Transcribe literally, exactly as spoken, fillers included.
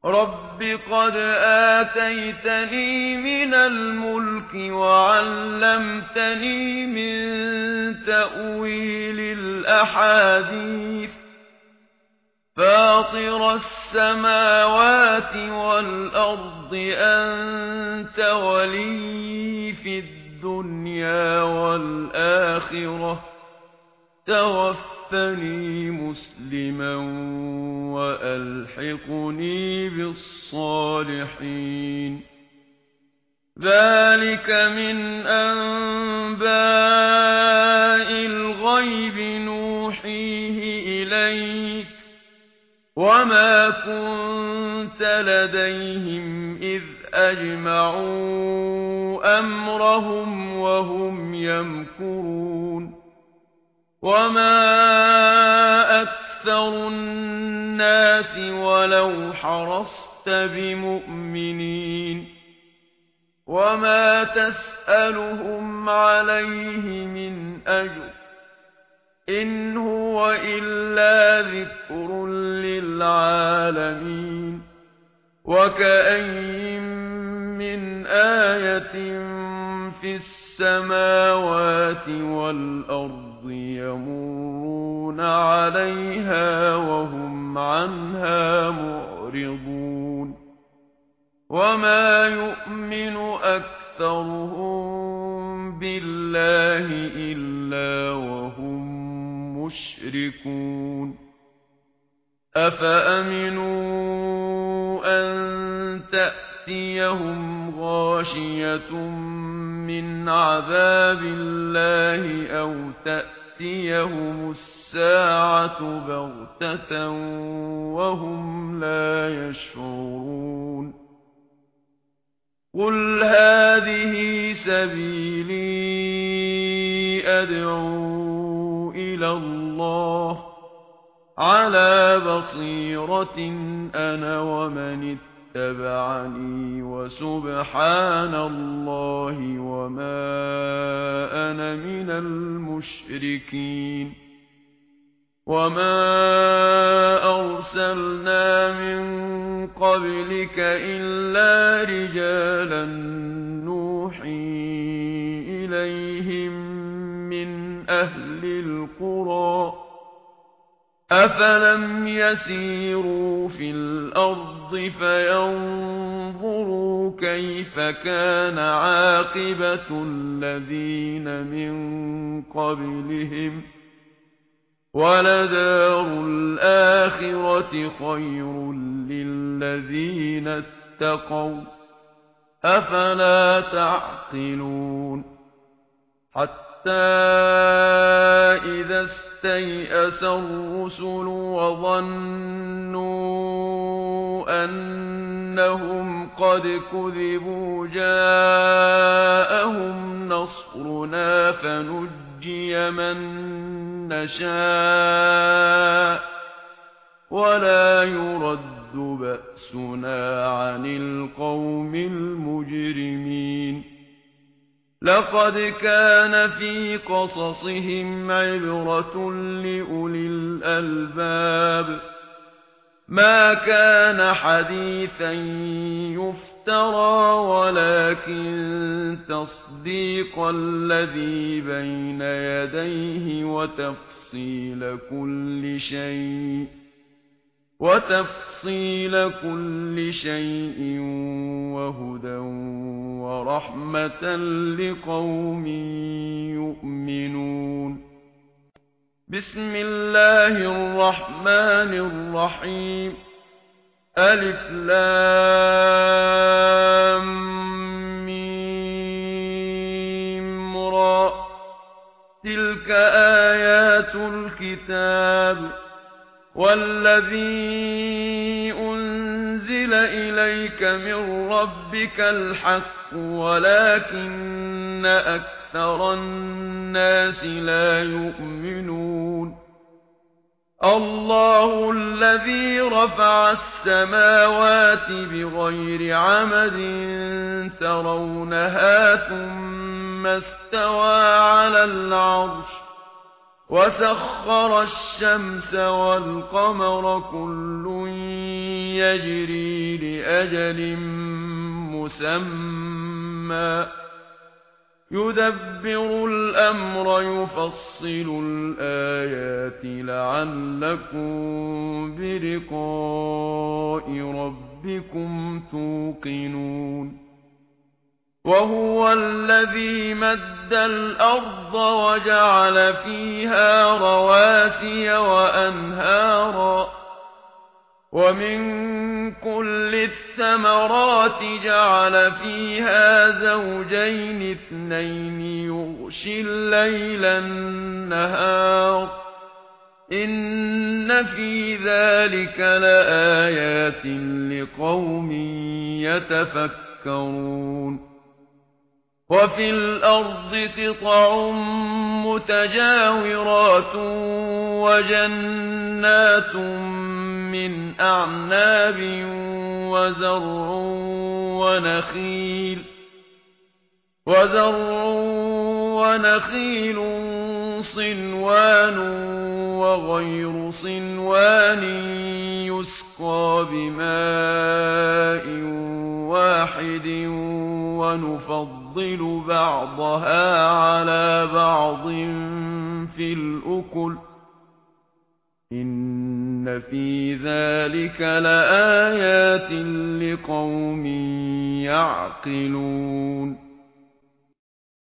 رب قد آتيتني من الملك وعلمتني من تأويل الأحاديث فاطر السماوات والأرض أنت ولي في الدنيا والآخرة توفني مسلما وألحقني بالصالحين ذلك من أنباء الغيب نوحيه إليك وما كنت لديهم إذ أجمعوا أمرهم وهم يمكرون وما أكثر الناس ولو حرصت بمؤمنين وما تسألهم عليه من أجر إن هو إلا ذكر للعالمين وكأين من آية في السماوات والأرض يمرون عليها وهم عنها معرضون وما يؤمن أكثرهم بالله إلا وهم مشركون أفأمنوا أن تأتيهم غاشية من عذاب الله أو تأتيهم الساعة بغتة وهم لا يشعرون قل هذه سبيلي أدعو إلى الله على بصيرة أنا ومن اتبعني وسبحان الله وما أنا من المشركين وما أرسلنا من قبلك إلا رجالا نوحي إليهم من أهل القرى أفلم يسيروا في الأرض فينظروا كيف كان عاقبة الذين من قبلهم ولدار الآخرة خير للذين اتقوا أفلا تعقلون حتى إذا استيأس الرسل وظنوا أنهم قد كذبوا جاءهم نصرنا فنجي من نشاء ولا يرد بأسنا عن القوم المجرمين لقد كان في قصصهم عبرة لأولي الألباب ما كان حديثا يفترى ولكن تصديق الذي بين يديه وتفصيل كل شيء وتفصيل كل شيء وهدى ورحمة لقوم يؤمنون بسم الله الرحمن الرحيم ألف لام ميم را تلك آيات الكتاب والذي أنزل إليك من ربك الحق ولكن أكثر الناس لا يؤمنون الله الذي رفع السماوات بغير عمد ترونها ثم استوى على العرش وسخر الشمس والقمر كل يجري لأجل مسمى يدبر الأمر يفصل الآيات لعلكم بلقاء ربكم توقنون وهو الذي مد الأرض وجعل فيها رواسي وأنهارا ومن كل الثمرات جعل فيها زوجين اثنين يغشي الليل النهار إن في ذلك لآيات لقوم يتفكرون وفي الأرض قطع متجاورات وجنات من أعناب وزرع ونخيل وزرع ونخيل صنوان وغير صنوان يسقى بماء واحد ونفضل بعضها على بعض في الأكل إن في ذلك لآيات لقوم يعقلون